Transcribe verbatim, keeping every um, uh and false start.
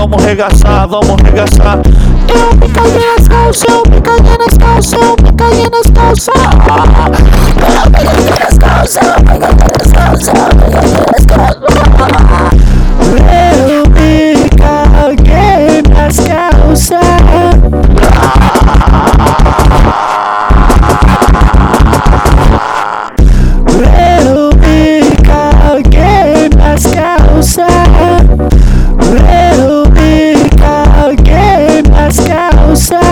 vamos regaçar, vamos regaçar. Eu me caguei nas calças, eu me caguei nas calças, eu me caguei nas calças. Eu me caguei nas calças, eu me caguei nas calças, eu me caguei nas calças. Eu me caguei nas calças. Eu me caguei nas calças. Eu me caguei nas calças.